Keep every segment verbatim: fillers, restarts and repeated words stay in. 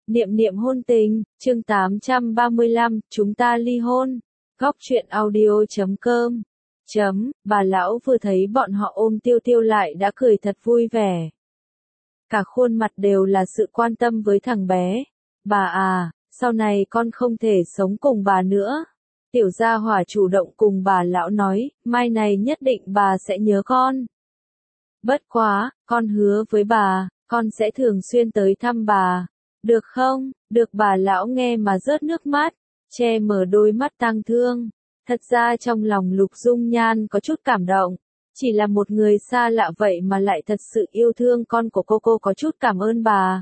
Niệm niệm hôn tình, chương tám trăm ba mươi lăm, chúng ta ly hôn. Góc truyện audio chấm com. Chấm, bà lão vừa thấy bọn họ ôm Tiêu Tiêu lại đã cười thật vui vẻ. Cả khuôn mặt đều là sự quan tâm với thằng bé. Bà à, sau này con không thể sống cùng bà nữa. Tiểu Gia Hỏa chủ động cùng bà lão nói, mai này nhất định bà sẽ nhớ con. Bất quá, con hứa với bà, con sẽ thường xuyên tới thăm bà. Được không? Được. Bà lão nghe mà rớt nước mắt, che mở đôi mắt tang thương. Thật ra trong lòng Lục Dung Nhan có chút cảm động. Chỉ là một người xa lạ vậy mà lại thật sự yêu thương con của cô, cô có chút cảm ơn bà.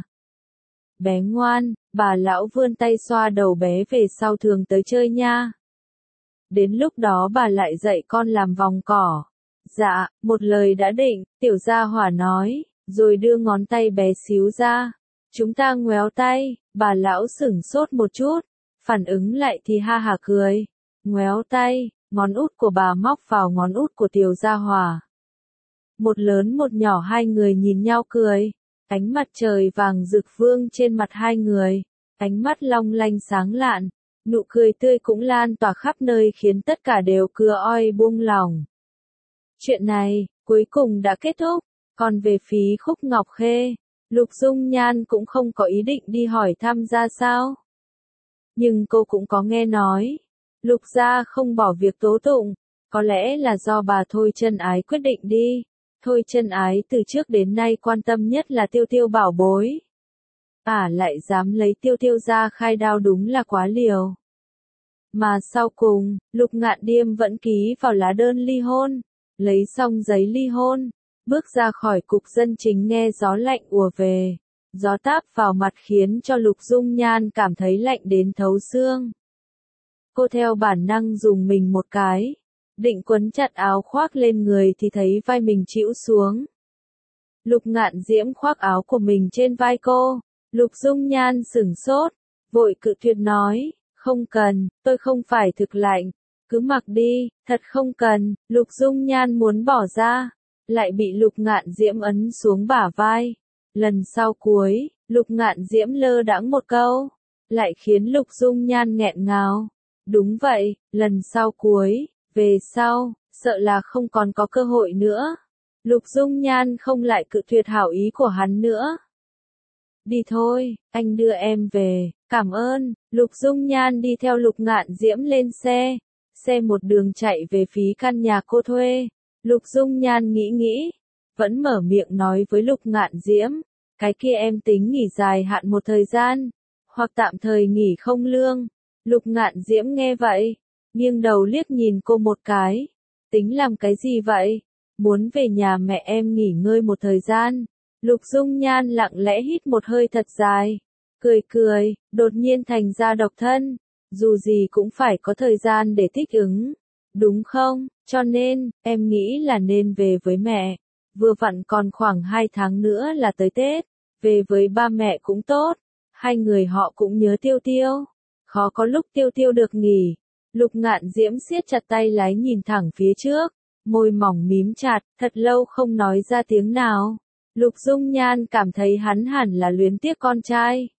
Bé ngoan, bà lão vươn tay xoa đầu bé, về sau thường tới chơi nha. Đến lúc đó bà lại dạy con làm vòng cỏ. Dạ, một lời đã định, Tiểu Gia Hỏa nói, rồi đưa ngón tay bé xíu ra. Chúng ta ngoéo tay, bà lão sửng sốt một chút, phản ứng lại thì ha hả cười. Ngoéo tay, ngón út của bà móc vào ngón út của Tiểu Gia Hỏa. Một lớn một nhỏ hai người nhìn nhau cười. Ánh mặt trời vàng rực vương trên mặt hai người, ánh mắt long lanh sáng lạn, nụ cười tươi cũng lan tỏa khắp nơi khiến tất cả đều cưa oi buông lòng. Chuyện này, cuối cùng đã kết thúc, còn về phí Khúc Ngọc Khê, Lục Dung Nhan cũng không có ý định đi hỏi thăm ra sao. Nhưng cô cũng có nghe nói, Lục gia không bỏ việc tố tụng, có lẽ là do bà Thôi Chân Ái quyết định đi. Thôi Chân Ái từ trước đến nay quan tâm nhất là Tiêu Tiêu bảo bối. À lại dám lấy Tiêu Tiêu ra khai đao, đúng là quá liều. Mà sau cùng, Lục Ngạn Điềm vẫn ký vào lá đơn ly hôn, lấy xong giấy ly hôn, bước ra khỏi cục dân chính nghe gió lạnh ùa về. Gió táp vào mặt khiến cho Lục Dung Nhan cảm thấy lạnh đến thấu xương. Cô theo bản năng dùng mình một cái, định quấn chặt áo khoác lên người thì thấy vai mình chĩu xuống. Lục Ngạn Diễm khoác áo của mình trên vai cô, Lục Dung Nhan sửng sốt, vội cự tuyệt nói, không cần, tôi không phải thực lạnh, cứ mặc đi, thật không cần. Lục Dung Nhan muốn bỏ ra, lại bị Lục Ngạn Diễm ấn xuống bả vai. Lần sau cuối, Lục Ngạn Diễm lơ đãng một câu, lại khiến Lục Dung Nhan nghẹn ngào. Đúng vậy, lần sau cuối, về sau, sợ là không còn có cơ hội nữa. Lục Dung Nhan không lại cự tuyệt hảo ý của hắn nữa. Đi thôi, anh đưa em về, cảm ơn. Lục Dung Nhan đi theo Lục Ngạn Diễm lên xe, xe một đường chạy về phía căn nhà cô thuê. Lục Dung Nhan nghĩ nghĩ, vẫn mở miệng nói với Lục Ngạn Diễm, cái kia em tính nghỉ dài hạn một thời gian, hoặc tạm thời nghỉ không lương. Lục Ngạn Diễm nghe vậy, nghiêng đầu liếc nhìn cô một cái, tính làm cái gì vậy? Muốn về nhà mẹ em nghỉ ngơi một thời gian. Lục Dung Nhan lặng lẽ hít một hơi thật dài, cười cười, đột nhiên thành ra độc thân, dù gì cũng phải có thời gian để thích ứng, đúng không? Cho nên, em nghĩ là nên về với mẹ, vừa vặn còn khoảng hai tháng nữa là tới Tết, về với ba mẹ cũng tốt, hai người họ cũng nhớ Tiêu Tiêu, khó có lúc Tiêu Tiêu được nghỉ. Lục Ngạn Diễm siết chặt tay lái nhìn thẳng phía trước, môi mỏng mím chặt, thật lâu không nói ra tiếng nào. Lục Dung Nhan cảm thấy hắn hẳn là luyến tiếc con trai.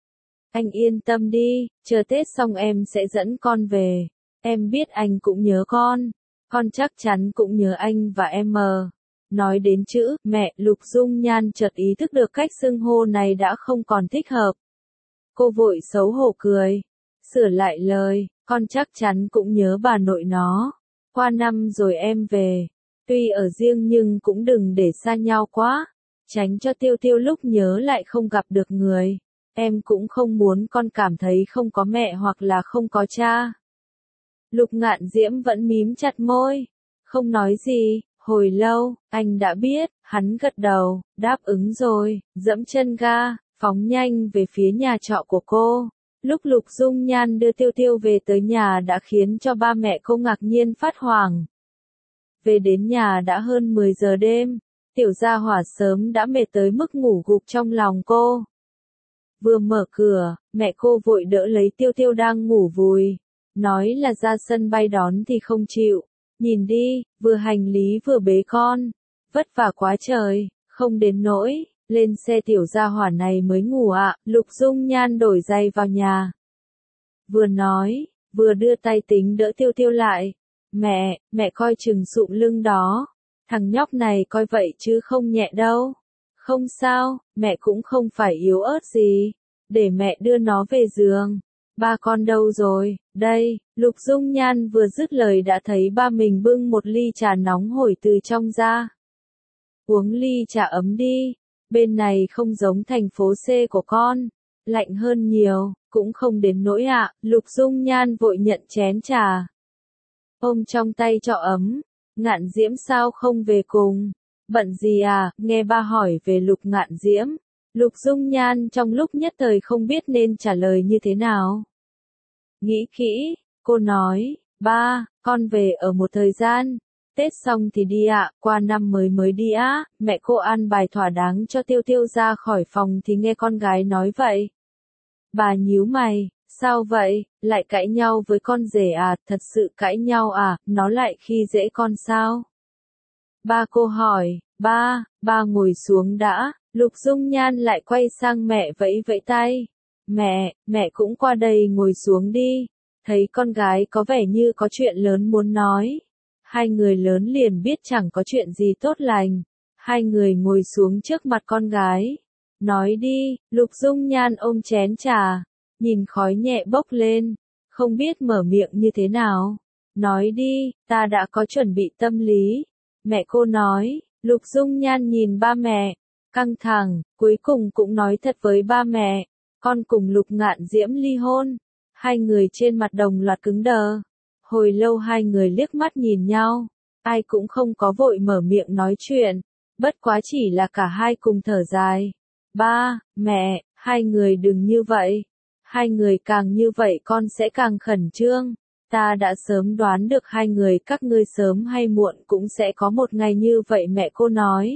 Anh yên tâm đi, chờ Tết xong em sẽ dẫn con về. Em biết anh cũng nhớ con, con chắc chắn cũng nhớ anh và em mờ. Nói đến chữ mẹ, Lục Dung Nhan chợt ý thức được cách xưng hô này đã không còn thích hợp. Cô vội xấu hổ cười, sửa lại lời, con chắc chắn cũng nhớ bà nội nó. Qua năm rồi em về, tuy ở riêng nhưng cũng đừng để xa nhau quá, tránh cho Tiêu Tiêu lúc nhớ lại không gặp được người. Em cũng không muốn con cảm thấy không có mẹ hoặc là không có cha. Lục Ngạn Diễm vẫn mím chặt môi, không nói gì. Hồi lâu, anh đã biết, hắn gật đầu, đáp ứng rồi, dẫm chân ga, phóng nhanh về phía nhà trọ của cô. Lúc Lục Dung Nhan đưa Tiêu Tiêu về tới nhà đã khiến cho ba mẹ cô ngạc nhiên phát hoảng. Về đến nhà đã hơn mười giờ đêm, Tiểu Gia Hỏa sớm đã mệt tới mức ngủ gục trong lòng cô. Vừa mở cửa, mẹ cô vội đỡ lấy Tiêu Tiêu đang ngủ vùi, nói là ra sân bay đón thì không chịu. Nhìn đi, vừa hành lý vừa bế con, vất vả quá trời, không đến nỗi, lên xe tiểu gia hỏa này mới ngủ ạ, Lục Dung Nhan đổi giày vào nhà. Vừa nói, vừa đưa tay tính đỡ Tiêu Tiêu lại. Mẹ, mẹ coi chừng sụm lưng đó. Thằng nhóc này coi vậy chứ không nhẹ đâu. Không sao, mẹ cũng không phải yếu ớt gì. Để mẹ đưa nó về giường. Ba con đâu rồi? Đây, Lục Dung Nhan vừa dứt lời đã thấy ba mình bưng một ly trà nóng hổi từ trong ra. Uống ly trà ấm đi. Bên này không giống thành phố C của con. Lạnh hơn nhiều, cũng không đến nỗi ạ. À. Lục Dung Nhan vội nhận chén trà. Ôm trong tay cho ấm. Ngạn Diễm sao không về cùng? Bận gì à? Nghe ba hỏi về Lục Ngạn Diễm. Lục Dung Nhan trong lúc nhất thời không biết nên trả lời như thế nào. Nghĩ kỹ, cô nói, ba, con về ở một thời gian. Tết xong thì đi ạ, à, qua năm mới mới đi á. À. Mẹ cô ăn bài thỏa đáng cho Tiêu Tiêu ra khỏi phòng thì nghe con gái nói vậy. Bà nhíu mày, sao vậy, lại cãi nhau với con rể à, thật sự cãi nhau à, nó lại khi dễ con sao? Ba cô hỏi, ba, ba ngồi xuống đã, Lục Dung Nhan lại quay sang mẹ vẫy vẫy tay. Mẹ, mẹ cũng qua đây ngồi xuống đi, thấy con gái có vẻ như có chuyện lớn muốn nói. Hai người lớn liền biết chẳng có chuyện gì tốt lành. Hai người ngồi xuống trước mặt con gái. Nói đi, Lục Dung Nhan ôm chén trà, nhìn khói nhẹ bốc lên, không biết mở miệng như thế nào. Nói đi, ta đã có chuẩn bị tâm lý. Mẹ cô nói, Lục Dung Nhan nhìn ba mẹ, căng thẳng, cuối cùng cũng nói thật với ba mẹ, con cùng Lục Ngạn Diễm ly hôn. Hai người trên mặt đồng loạt cứng đờ. Hồi lâu hai người liếc mắt nhìn nhau, ai cũng không có vội mở miệng nói chuyện, bất quá chỉ là cả hai cùng thở dài. Ba, mẹ, hai người đừng như vậy. Hai người càng như vậy con sẽ càng khẩn trương. Ta đã sớm đoán được hai người các ngươi sớm hay muộn cũng sẽ có một ngày như vậy mẹ cô nói.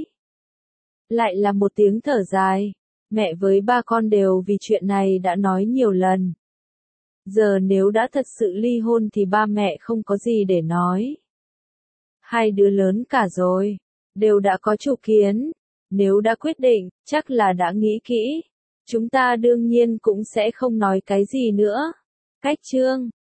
Lại là một tiếng thở dài. Mẹ với ba con đều vì chuyện này đã nói nhiều lần. Giờ nếu đã thật sự ly hôn thì ba mẹ không có gì để nói. Hai đứa lớn cả rồi, đều đã có chủ kiến. Nếu đã quyết định, chắc là đã nghĩ kỹ. Chúng ta đương nhiên cũng sẽ không nói cái gì nữa. Cách chương